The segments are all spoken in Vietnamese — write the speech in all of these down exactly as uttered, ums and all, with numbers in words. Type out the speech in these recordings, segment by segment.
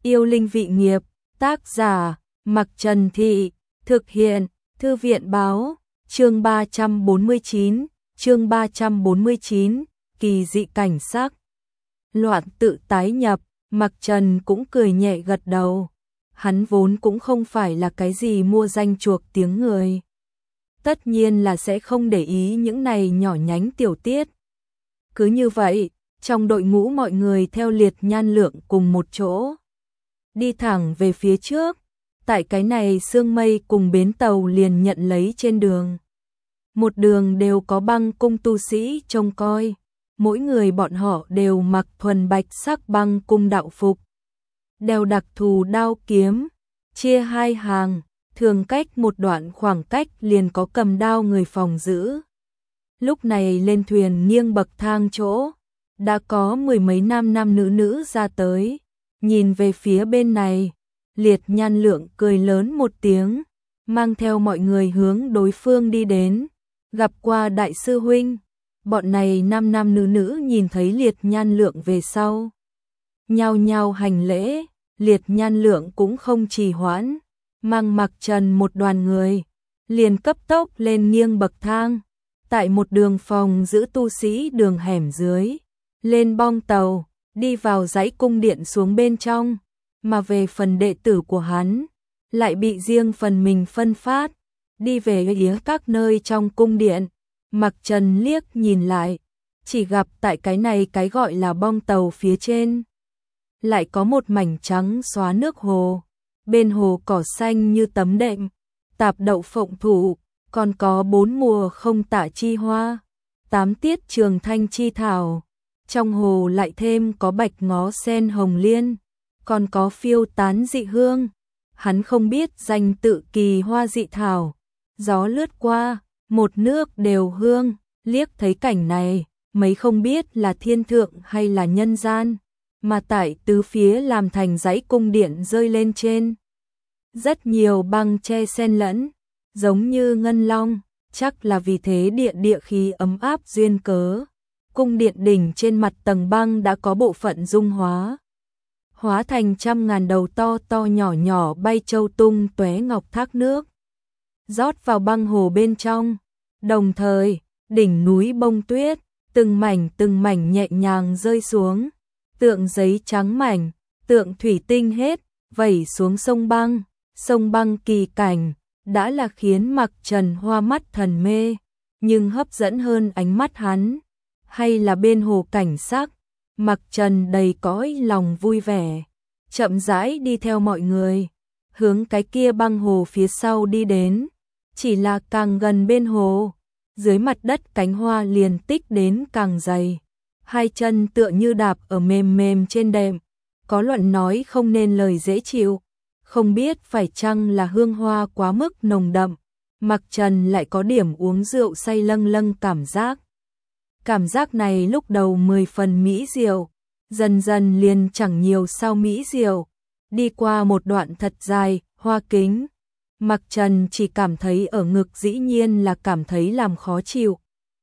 Yêu linh vị nghiệp, tác giả, Mặc Trần Thị, thực hiện, Thư viện báo, chương ba trăm bốn mươi chín, chương ba trăm bốn mươi chín, kỳ dị cảnh sắc. Loạn tự tái nhập, Mặc Trần cũng cười nhẹ gật đầu. Hắn vốn cũng không phải là cái gì mua danh chuộc tiếng người. Tất nhiên là sẽ không để ý những này nhỏ nhánh tiểu tiết. Cứ như vậy, trong đội ngũ mọi người theo Liệt Nhan Lượng cùng một chỗ. Đi thẳng về phía trước, tại cái này sương mây cùng bến tàu liền nhận lấy trên đường. Một đường đều có băng cung tu sĩ trông coi, mỗi người bọn họ đều mặc thuần bạch sắc băng cung đạo phục. Đeo đặc thù đao kiếm, chia hai hàng, thường cách một đoạn khoảng cách liền có cầm đao người phòng giữ. Lúc này lên thuyền nghiêng bậc thang chỗ, đã có mười mấy nam nam nữ nữ ra tới, nhìn về phía bên này, Liệt Nhan Lượng cười lớn một tiếng, mang theo mọi người hướng đối phương đi đến, gặp qua đại sư huynh. Bọn này nam nam nữ nữ nhìn thấy Liệt Nhan Lượng về sau, nhao nhao hành lễ. Liệt Nhan Lượng cũng không trì hoãn, mang Mặc Trần một đoàn người, liền cấp tốc lên nghiêng bậc thang, tại một đường phòng giữ tu sĩ đường hẻm dưới, lên bong tàu, đi vào dãy cung điện xuống bên trong, mà về phần đệ tử của hắn, lại bị riêng phần mình phân phát, đi về phía các nơi trong cung điện. Mặc Trần liếc nhìn lại, chỉ gặp tại cái này cái gọi là bong tàu phía trên, lại có một mảnh trắng xóa nước hồ, bên hồ cỏ xanh như tấm đệm, tạp đậu phộng thụ, còn có bốn mùa không tả chi hoa, tám tiết trường thanh chi thảo, trong hồ lại thêm có bạch ngó sen hồng liên, còn có phiêu tán dị hương, hắn không biết danh tự kỳ hoa dị thảo, gió lướt qua, một nước đều hương, liếc thấy cảnh này, mấy không biết là thiên thượng hay là nhân gian, mà tại tứ phía làm thành dãy cung điện rơi lên trên. Rất nhiều băng che xen lẫn, giống như ngân long, chắc là vì thế địa địa khí ấm áp duyên cớ. Cung điện đỉnh trên mặt tầng băng đã có bộ phận dung hóa, hóa thành trăm ngàn đầu to to nhỏ nhỏ bay châu tung tóe ngọc thác nước, rót vào băng hồ bên trong. Đồng thời, đỉnh núi bông tuyết, từng mảnh từng mảnh nhẹ nhàng rơi xuống, tượng giấy trắng mảnh, tượng thủy tinh hết, vẩy xuống sông băng. Sông băng kỳ cảnh, đã là khiến Mặc Trần hoa mắt thần mê, nhưng hấp dẫn hơn ánh mắt hắn, hay là bên hồ cảnh sắc. Mặc Trần đầy cõi lòng vui vẻ, chậm rãi đi theo mọi người, hướng cái kia băng hồ phía sau đi đến. Chỉ là càng gần bên hồ, dưới mặt đất cánh hoa liền tích đến càng dày, hai chân tựa như đạp ở mềm mềm trên đệm, có luận nói không nên lời dễ chịu. Không biết phải chăng là hương hoa quá mức nồng đậm, Mặc Trần lại có điểm uống rượu say lâng lâng cảm giác. Cảm giác này lúc đầu mười phần mỹ diệu, dần dần liền chẳng nhiều sau mỹ diệu. Đi qua một đoạn thật dài, hoa kính, Mặc Trần chỉ cảm thấy ở ngực dĩ nhiên là cảm thấy làm khó chịu.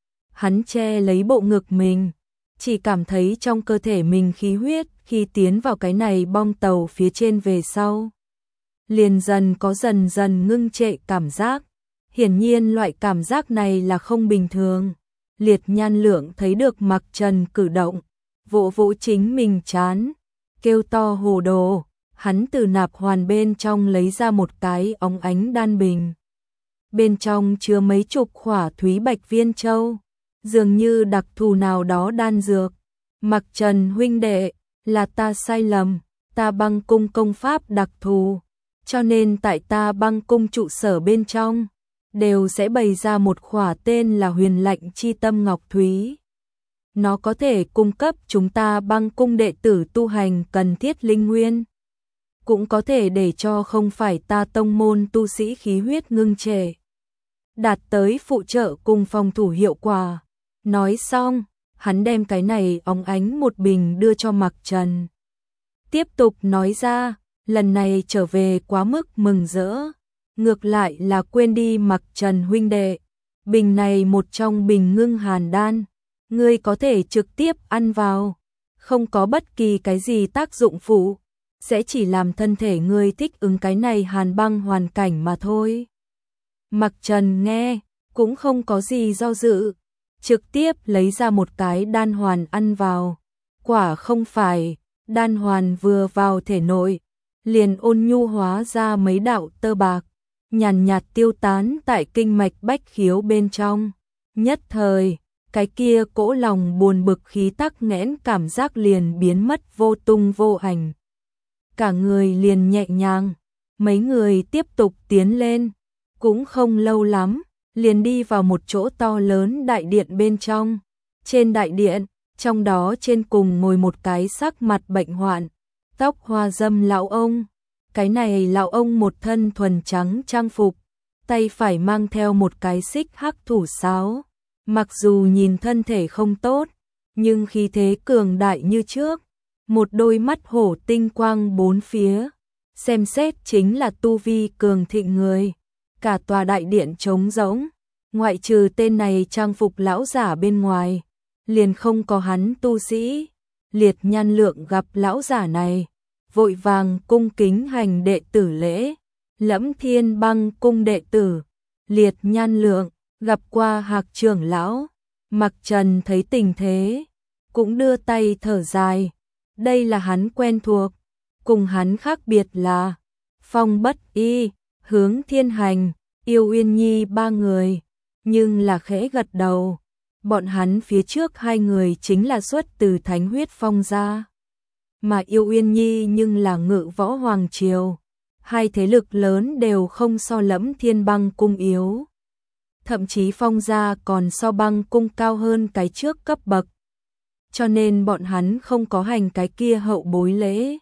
Hắn che lấy bộ ngực mình, chỉ cảm thấy trong cơ thể mình khí huyết khi tiến vào cái này bong tàu phía trên về sau, liền dần có dần dần ngưng trệ cảm giác. Hiển nhiên loại cảm giác này là không bình thường. Liệt Nhan Lượng thấy được Mặc Trần cử động, vỗ vỗ chính mình chán, kêu to hồ đồ. Hắn từ nạp hoàn bên trong lấy ra một cái óng ánh đan bình, bên trong chứa mấy chục khỏa thúy bạch viên châu, dường như đặc thù nào đó đan dược. Mặc Trần huynh đệ, là ta sai lầm, ta băng cung công pháp đặc thù, cho nên tại ta băng cung trụ sở bên trong, đều sẽ bày ra một khỏa tên là Huyền Lạnh Chi Tâm Ngọc Thúy. Nó có thể cung cấp chúng ta băng cung đệ tử tu hành cần thiết linh nguyên, cũng có thể để cho không phải ta tông môn tu sĩ khí huyết ngưng trệ, đạt tới phụ trợ cùng phòng thủ hiệu quả. Nói xong, hắn đem cái này óng ánh một bình đưa cho Mặc Trần. Tiếp tục nói ra, lần này trở về quá mức mừng rỡ, ngược lại là quên đi Mặc Trần huynh đệ. Bình này một trong bình ngưng hàn đan, ngươi có thể trực tiếp ăn vào, không có bất kỳ cái gì tác dụng phụ, sẽ chỉ làm thân thể ngươi thích ứng cái này hàn băng hoàn cảnh mà thôi. Mặc Trần nghe, cũng không có gì do dự, trực tiếp lấy ra một cái đan hoàn ăn vào. Quả không phải, đan hoàn vừa vào thể nội, liền ôn nhu hóa ra mấy đạo tơ bạc, nhàn nhạt tiêu tán tại kinh mạch bách khiếu bên trong. Nhất thời, cái kia cỗ lòng buồn bực khí tắc nghẽn cảm giác liền biến mất vô tung vô ảnh. Cả người liền nhẹ nhàng, mấy người tiếp tục tiến lên, cũng không lâu lắm, liền đi vào một chỗ to lớn đại điện bên trong. Trên đại điện, trong đó trên cùng ngồi một cái sắc mặt bệnh hoạn, tóc hoa râm lão ông. Cái này lão ông một thân thuần trắng trang phục, tay phải mang theo một cái xích hắc thủ sáo. Mặc dù nhìn thân thể không tốt, nhưng khí thế cường đại như trước, một đôi mắt hổ tinh quang bốn phía, xem xét chính là tu vi cường thịnh người. Cả tòa đại điện trống rỗng, ngoại trừ tên này trang phục lão giả bên ngoài, liền không có hắn tu sĩ. Liệt Nhan Lượng gặp lão giả này, vội vàng cung kính hành đệ tử lễ. Lẫm Thiên Băng cung đệ tử, Liệt Nhan Lượng, gặp qua Hạc trưởng lão. Mặc Trần thấy tình thế, cũng đưa tay thở dài. Đây là hắn quen thuộc, cùng hắn khác biệt là Phong Bất Y, Hướng Thiên Hành, Yêu Uyên Nhi ba người, nhưng là khẽ gật đầu. Bọn hắn phía trước hai người chính là xuất từ Thánh Huyết Phong gia, mà Yêu Uyên Nhi nhưng là Ngự Võ Hoàng triều. Hai thế lực lớn đều không so Lẫm Thiên Băng cung yếu, thậm chí Phong gia còn so Băng cung cao hơn cái trước cấp bậc, cho nên bọn hắn không có hành cái kia hậu bối lễ,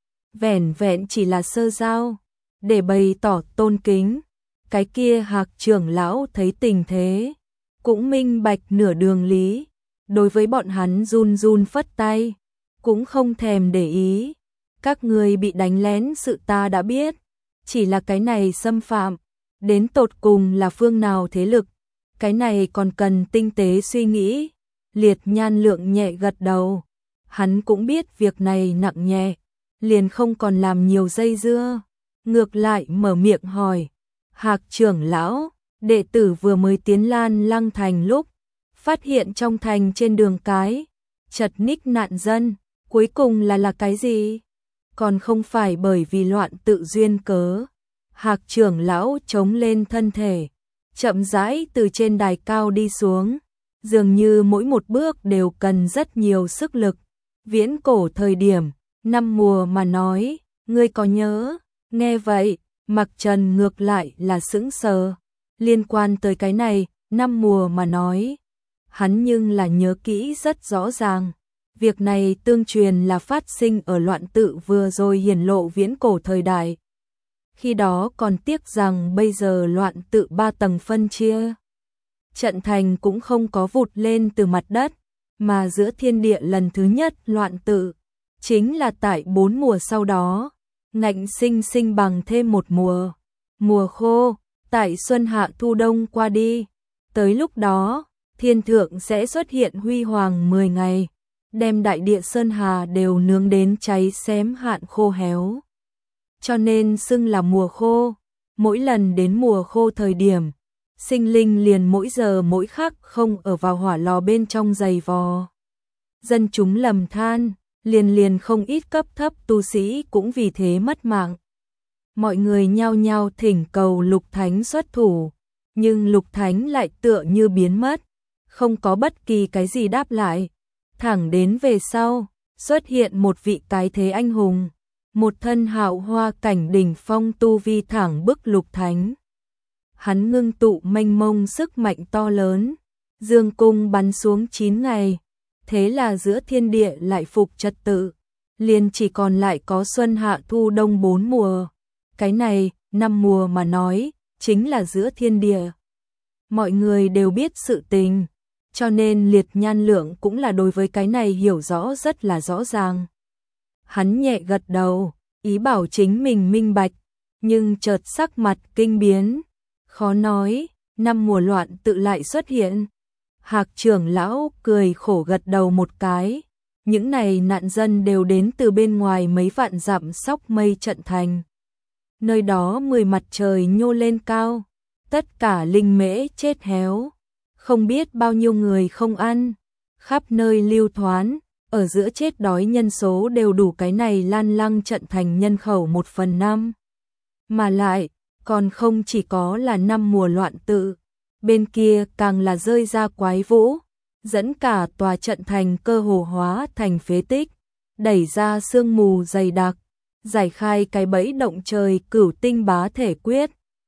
vẻn vẹn chỉ là sơ giao để bày tỏ tôn kính. Cái kia Hạc trưởng lão thấy tình thế, cũng minh bạch nửa đường lý, đối với bọn hắn run run phất tay, cũng không thèm để ý. Các ngươi bị đánh lén sự ta đã biết, chỉ là cái này xâm phạm đến tột cùng là phương nào thế lực, cái này còn cần tinh tế suy nghĩ. Liệt Nhan Lượng nhẹ gật đầu, hắn cũng biết việc này nặng nhẹ, liền không còn làm nhiều dây dưa, ngược lại mở miệng hỏi. Hạc trưởng lão, đệ tử vừa mới tiến Lan Lăng thành lúc, phát hiện trong thành trên đường cái chật ních nạn dân, cuối cùng là là cái gì? Còn không phải bởi vì loạn tự duyên cớ. Hạc trưởng lão chống lên thân thể, chậm rãi từ trên đài cao đi xuống, dường như mỗi một bước đều cần rất nhiều sức lực. Viễn cổ thời điểm, năm mùa mà nói, ngươi có nhớ? Nghe vậy, Mặc Trần ngược lại là sững sờ. Liên quan tới cái này, năm mùa mà nói, hắn nhưng là nhớ kỹ rất rõ ràng. Việc này tương truyền là phát sinh ở loạn tự vừa rồi hiển lộ viễn cổ thời đại. Khi đó còn tiếc rằng bây giờ loạn tự ba tầng phân chia, trận thành cũng không có vụt lên từ mặt đất, mà giữa thiên địa lần thứ nhất loạn tự, chính là tại bốn mùa sau đó, ngạnh sinh sinh bằng thêm một mùa, mùa khô, tại xuân hạ thu đông qua đi. Tới lúc đó, thiên thượng sẽ xuất hiện huy hoàng mười ngày, đem đại địa sơn hà đều nướng đến cháy xém hạn khô héo. Cho nên xưng là mùa khô. Mỗi lần đến mùa khô thời điểm, sinh linh liền mỗi giờ mỗi khắc không ở vào hỏa lò bên trong giày vò. Dân chúng lầm than, liền liền không ít cấp thấp tu sĩ cũng vì thế mất mạng. Mọi người nhao nhao thỉnh cầu Lục Thánh xuất thủ, nhưng Lục Thánh lại tựa như biến mất, không có bất kỳ cái gì đáp lại. Thẳng đến về sau, xuất hiện một vị cái thế anh hùng, một thân hạo hoa cảnh đỉnh phong tu vi thẳng bức Lục Thánh. Hắn ngưng tụ mênh mông sức mạnh to lớn, dương cung bắn xuống chín ngày, thế là giữa thiên địa lại phục trật tự, liền chỉ còn lại có xuân hạ thu đông bốn mùa. Cái này, năm mùa mà nói, chính là giữa thiên địa. Mọi người đều biết sự tình, cho nên Liệt Nhan Lượng cũng là đối với cái này hiểu rõ rất là rõ ràng. Hắn nhẹ gật đầu, ý bảo chính mình minh bạch, nhưng chợt sắc mặt kinh biến, khó nói, năm mùa loạn tự lại xuất hiện. Hạc trưởng lão cười khổ gật đầu một cái, những này nạn dân đều đến từ bên ngoài mấy vạn dặm Sóc Mây trận thành. Nơi đó mười mặt trời nhô lên cao, tất cả linh mễ chết héo, không biết bao nhiêu người không ăn, khắp nơi lưu thoán, ở giữa chết đói nhân số đều đủ cái này Lan Lăng trận thành nhân khẩu một phần năm. Mà lại, còn không chỉ có là năm mùa loạn tự, bên kia càng là rơi ra quái vũ, dẫn cả tòa trận thành cơ hồ hóa thành phế tích, đẩy ra sương mù dày đặc, giải khai cái bẫy động trời cửu tinh bá thể quyết,